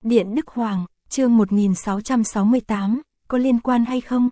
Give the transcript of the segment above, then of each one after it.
Điện Đức Hoàng, chương 1668, có liên quan hay không?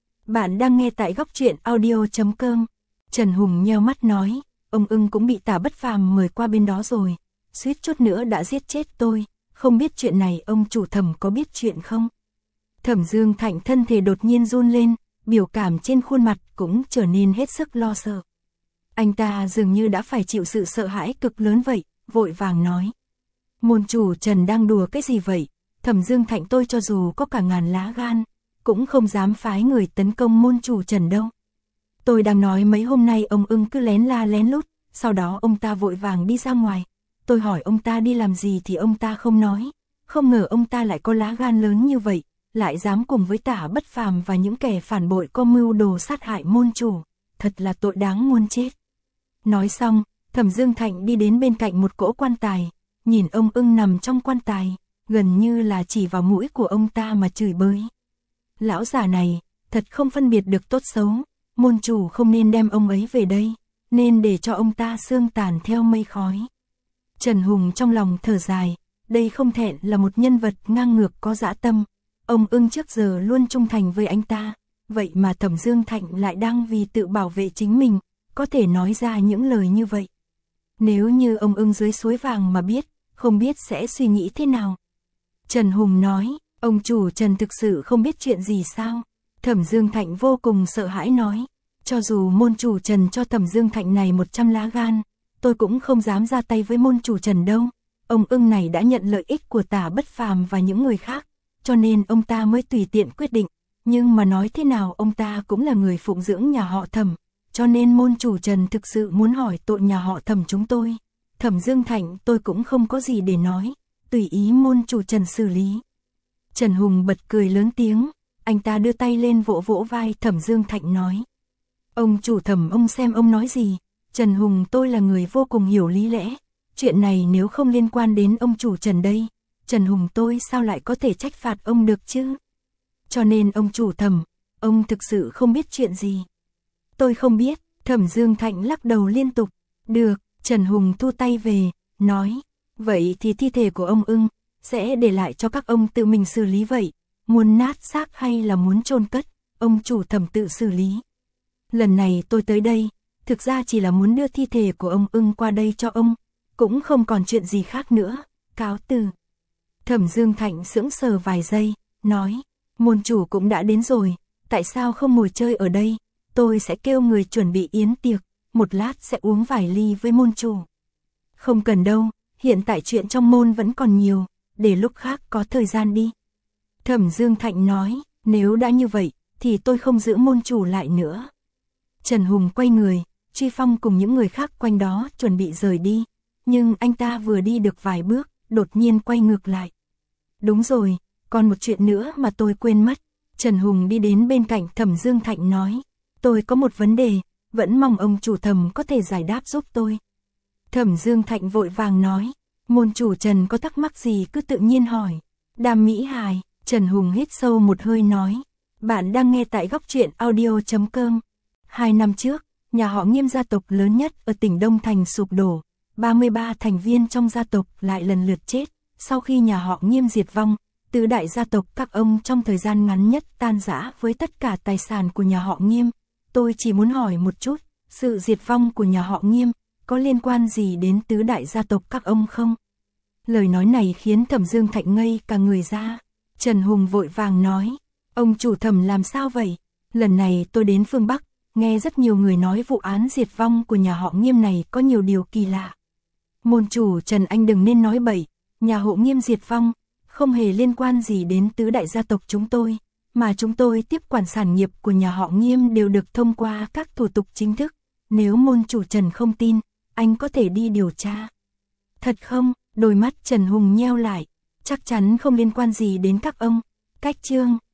Bạn đang nghe tại góc truyện audio.com. Trần Hùng nheo mắt nói, ông ưng cũng bị Tả Bất Phàm mời qua bên đó rồi, suýt chút nữa đã giết chết tôi, không biết chuyện này ông chủ Thẩm có biết chuyện không? Thẩm Dương Thạnh thân thể đột nhiên run lên, biểu cảm trên khuôn mặt cũng trở nên hết sức lo sợ. Anh ta dường như đã phải chịu sự sợ hãi cực lớn vậy, vội vàng nói. Môn chủ Trần đang đùa cái gì vậy? Thẩm Dương Thạnh tôi cho dù có cả ngàn lá gan, cũng không dám phái người tấn công môn chủ Trần đâu. Tôi đang nói mấy hôm nay ông ưng cứ lén la lén lút, sau đó ông ta vội vàng đi ra ngoài. Tôi hỏi ông ta đi làm gì thì ông ta không nói, không ngờ ông ta lại có lá gan lớn như vậy, lại dám cùng với Tả Bất Phàm và những kẻ phản bội có mưu đồ sát hại môn chủ, thật là tội đáng muôn chết. Nói xong, Thẩm Dương Thạnh đi đến bên cạnh một cỗ quan tài, nhìn ông ưng nằm trong quan tài, gần như là chỉ vào mũi của ông ta mà chửi bới. Lão già này, thật không phân biệt được tốt xấu, môn chủ không nên đem ông ấy về đây, nên để cho ông ta xương tàn theo mây khói. Trần Hùng trong lòng thở dài, đây không thẹn là một nhân vật ngang ngược có dã tâm, ông ưng trước giờ luôn trung thành với anh ta, vậy mà Thẩm Dương Thạnh lại đang vì tự bảo vệ chính mình, có thể nói ra những lời như vậy. Nếu như ông ưng dưới suối vàng mà biết, không biết sẽ suy nghĩ thế nào. Trần Hùng nói, ông chủ Trần thực sự không biết chuyện gì sao? Thẩm Dương Thạnh vô cùng sợ hãi nói, cho dù môn chủ Trần cho Thẩm Dương Thạnh này 100 lá gan, tôi cũng không dám ra tay với môn chủ Trần đâu. Ông ưng này đã nhận lợi ích của Tả Bất Phàm và những người khác, cho nên ông ta mới tùy tiện quyết định. Nhưng mà nói thế nào ông ta cũng là người phụng dưỡng nhà họ Thẩm, cho nên môn chủ Trần thực sự muốn hỏi tội nhà họ Thẩm chúng tôi. Thẩm Dương Thạnh tôi cũng không có gì để nói, tùy ý môn chủ Trần xử lý. Trần Hùng bật cười lớn tiếng, anh ta đưa tay lên vỗ vỗ vai Thẩm Dương Thạnh nói. Ông chủ Thẩm ông xem ông nói gì, Trần Hùng tôi là người vô cùng hiểu lý lẽ, chuyện này nếu không liên quan đến ông chủ Trần đây, Trần Hùng tôi sao lại có thể trách phạt ông được chứ? Cho nên ông chủ Thẩm, ông thực sự không biết chuyện gì. Tôi không biết, Thẩm Dương Thạnh lắc đầu liên tục. Được, Trần Hùng thu tay về, nói, vậy thì thi thể của ông ưng sẽ để lại cho các ông tự mình xử lý vậy, muốn nát xác hay là muốn chôn cất, ông chủ Thẩm tự xử lý. Lần này tôi tới đây, thực ra chỉ là muốn đưa thi thể của ông ưng qua đây cho ông, cũng không còn chuyện gì khác nữa, cáo từ. Thẩm Dương Thạnh sững sờ vài giây, nói, môn chủ cũng đã đến rồi, tại sao không ngồi chơi ở đây, tôi sẽ kêu người chuẩn bị yến tiệc, một lát sẽ uống vài ly với môn chủ. Không cần đâu, hiện tại chuyện trong môn vẫn còn nhiều, để lúc khác có thời gian đi. Thẩm Dương Thạnh nói, nếu đã như vậy, thì tôi không giữ môn chủ lại nữa. Trần Hùng quay người, Truy Phong cùng những người khác quanh đó chuẩn bị rời đi, nhưng anh ta vừa đi được vài bước, đột nhiên quay ngược lại. Đúng rồi, còn một chuyện nữa mà tôi quên mất. Trần Hùng đi đến bên cạnh Thẩm Dương Thạnh nói, tôi có một vấn đề, vẫn mong ông chủ Thẩm có thể giải đáp giúp tôi. Thẩm Dương Thạnh vội vàng nói, môn chủ Trần có thắc mắc gì cứ tự nhiên hỏi. Đàm Mỹ Hài, Trần Hùng hít sâu một hơi nói, bạn đang nghe tại góc truyện audio.com. 2 năm trước, nhà họ Nghiêm gia tộc lớn nhất ở tỉnh Đông Thành sụp đổ, 33 thành viên trong gia tộc lại lần lượt chết. Sau khi nhà họ Nghiêm diệt vong, tứ đại gia tộc các ông trong thời gian ngắn nhất tan rã với tất cả tài sản của nhà họ Nghiêm. Tôi chỉ muốn hỏi một chút, sự diệt vong của nhà họ Nghiêm có liên quan gì đến tứ đại gia tộc các ông không? Lời nói này khiến Thẩm Dương Thạnh ngây cả người ra. Trần Hùng vội vàng nói, ông chủ Thẩm làm sao vậy? Lần này tôi đến phương Bắc, nghe rất nhiều người nói vụ án diệt vong của nhà họ Nghiêm này có nhiều điều kỳ lạ. Môn chủ Trần anh đừng nên nói bậy, nhà họ Nghiêm diệt vong không hề liên quan gì đến tứ đại gia tộc chúng tôi, mà chúng tôi tiếp quản sản nghiệp của nhà họ Nghiêm đều được thông qua các thủ tục chính thức. Nếu môn chủ Trần không tin, anh có thể đi điều tra. Thật không? Đôi mắt Trần Hùng nheo lại, chắc chắn không liên quan gì đến các ông. Cách chương